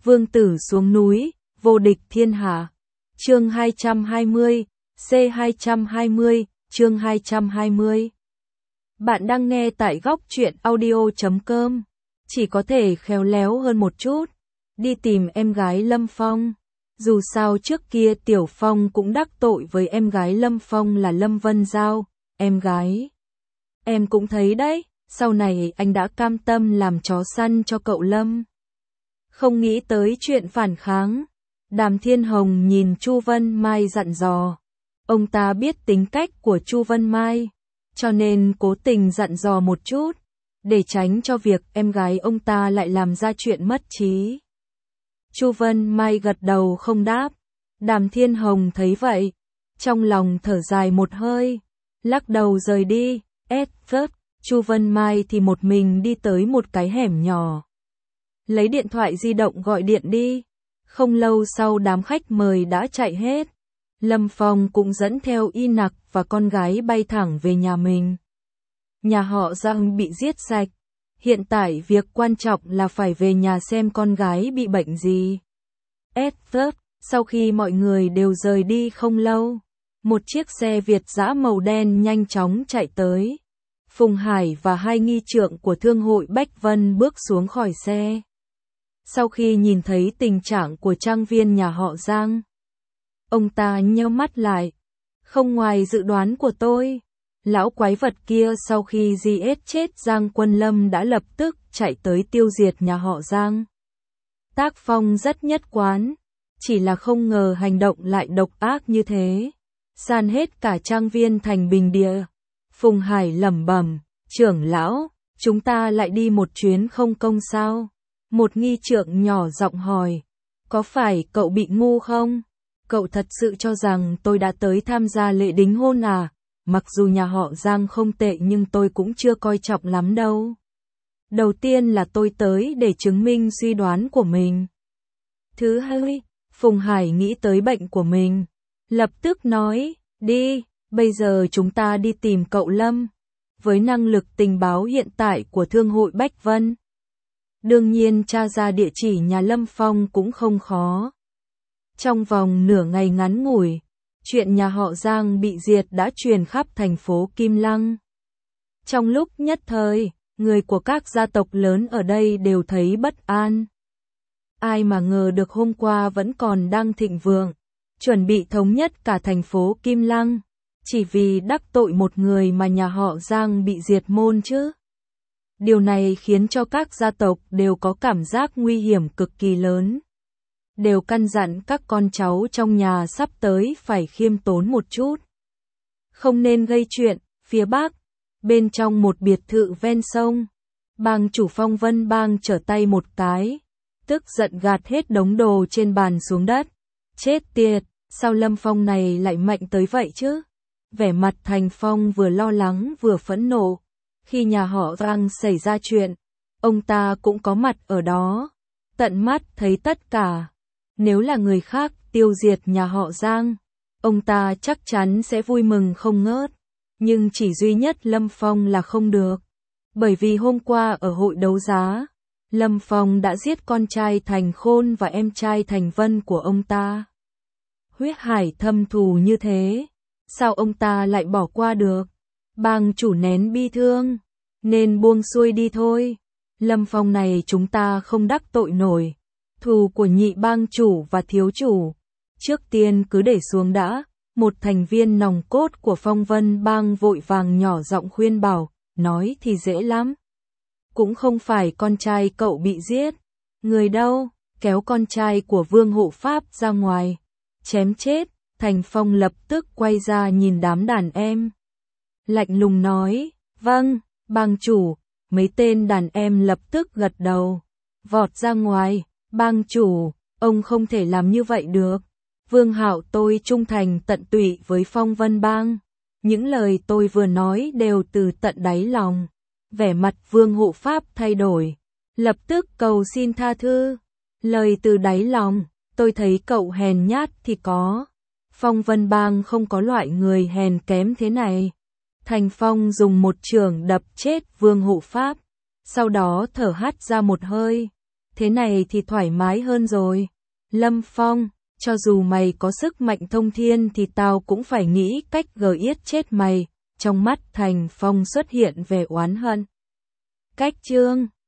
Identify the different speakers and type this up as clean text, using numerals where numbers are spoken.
Speaker 1: vương tử xuống núi, vô địch thiên hạ. Chương 220, C220, chương 220. Bạn đang nghe tại góc truyện audio.com. Chỉ có thể khéo léo hơn một chút, đi tìm em gái Lâm Phong. Dù sao trước kia Tiểu Phong cũng đắc tội với em gái Lâm Phong là Lâm Vân Giao, em gái. Em cũng thấy đấy, sau này anh đã cam tâm làm chó săn cho cậu Lâm. Không nghĩ tới chuyện phản kháng. Đàm Thiên Hồng nhìn Chu Vân Mai dặn dò. Ông ta biết tính cách của Chu Vân Mai, cho nên cố tình dặn dò một chút, để tránh cho việc em gái ông ta lại làm ra chuyện mất trí. Chu Vân Mai gật đầu không đáp. Đàm Thiên Hồng thấy vậy, trong lòng thở dài một hơi, lắc đầu rời đi. Chu Vân Mai thì một mình đi tới một cái hẻm nhỏ. Lấy điện thoại di động gọi điện đi. Không lâu sau đám khách mời đã chạy hết. Lâm Phong cũng dẫn theo Y Nặc và con gái bay thẳng về nhà mình. Nhà họ Giang bị giết sạch. Hiện tại việc quan trọng là phải về nhà xem con gái bị bệnh gì. Sau khi mọi người đều rời đi không lâu, một chiếc xe Việt dã màu đen nhanh chóng chạy tới. Phùng Hải và hai nghi trượng của thương hội Bách Vân bước xuống khỏi xe. Sau khi nhìn thấy tình trạng của trang viên nhà họ Giang, ông ta nheo mắt lại. Không ngoài dự đoán của tôi, lão quái vật kia sau khi giết chết Giang Quân Lâm đã lập tức chạy tới tiêu diệt nhà họ Giang. Tác phong rất nhất quán, chỉ là không ngờ hành động lại độc ác như thế, san hết cả trang viên thành bình địa. Phùng Hải lẩm bẩm, trưởng lão, chúng ta lại đi một chuyến không công sao? Một nghi trượng nhỏ giọng hỏi, có phải cậu bị ngu không? Cậu thật sự cho rằng tôi đã tới tham gia lễ đính hôn à? Mặc dù nhà họ Giang không tệ nhưng tôi cũng chưa coi trọng lắm đâu. Đầu tiên là tôi tới để chứng minh suy đoán của mình. Thứ hai, Phùng Hải nghĩ tới bệnh của mình, lập tức nói, đi, bây giờ chúng ta đi tìm cậu Lâm. Với năng lực tình báo hiện tại của thương hội Bách Vân, đương nhiên tra ra địa chỉ nhà Lâm Phong cũng không khó. Trong vòng nửa ngày ngắn ngủi, chuyện nhà họ Giang bị diệt đã truyền khắp thành phố Kim Lăng. Trong lúc nhất thời, người của các gia tộc lớn ở đây đều thấy bất an. Ai mà ngờ được hôm qua vẫn còn đang thịnh vượng, chuẩn bị thống nhất cả thành phố Kim Lăng, chỉ vì đắc tội một người mà nhà họ Giang bị diệt môn chứ. Điều này khiến cho các gia tộc đều có cảm giác nguy hiểm cực kỳ lớn. Đều căn dặn các con cháu trong nhà sắp tới phải khiêm tốn một chút. Không nên gây chuyện. Phía Bắc, bên trong một biệt thự ven sông, bang chủ Phong Vân Bang trở tay một cái, tức giận gạt hết đống đồ trên bàn xuống đất. Chết tiệt, sao Lâm Phong này lại mạnh tới vậy chứ? Vẻ mặt Thành Phong vừa lo lắng vừa phẫn nộ. Khi nhà họ Giang xảy ra chuyện, ông ta cũng có mặt ở đó, tận mắt thấy tất cả. Nếu là người khác tiêu diệt nhà họ Giang, ông ta chắc chắn sẽ vui mừng không ngớt. Nhưng chỉ duy nhất Lâm Phong là không được. Bởi vì hôm qua ở hội đấu giá, Lâm Phong đã giết con trai Thành Khôn và em trai Thành Vân của ông ta. Huyết hải thâm thù như thế, sao ông ta lại bỏ qua được? Bang chủ nén bi thương, nên buông xuôi đi thôi. Lâm Phong này chúng ta không đắc tội nổi. Thù của nhị bang chủ và thiếu chủ, trước tiên cứ để xuống đã. Một thành viên nòng cốt của Phong Vân Bang vội vàng nhỏ giọng khuyên bảo, nói thì dễ lắm. Cũng không phải con trai cậu bị giết. Người đâu? Kéo con trai của Vương Hộ Pháp ra ngoài. Chém chết. Thành Phong lập tức quay ra nhìn đám đàn em. Lạnh lùng nói, vâng, bang chủ. Mấy tên đàn em lập tức gật đầu. Vọt ra ngoài, bang chủ, ông không thể làm như vậy được. Vương Hạo tôi trung thành tận tụy với Phong Vân Bang. Những lời tôi vừa nói đều từ tận đáy lòng. Vẻ mặt Vương Hộ Pháp thay đổi. Lập tức cầu xin tha thứ. Lời từ đáy lòng, tôi thấy cậu hèn nhát thì có. Phong Vân Bang không có loại người hèn kém thế này. Thành Phong dùng một chưởng đập chết Vương Hộ Pháp. Sau đó thở hắt ra một hơi. thế này thì thoải mái hơn rồi. Lâm Phong, cho dù mày có sức mạnh thông thiên thì tao cũng phải nghĩ cách giết chết mày. Trong mắt Thành Phong xuất hiện vẻ oán hận. Cách Trương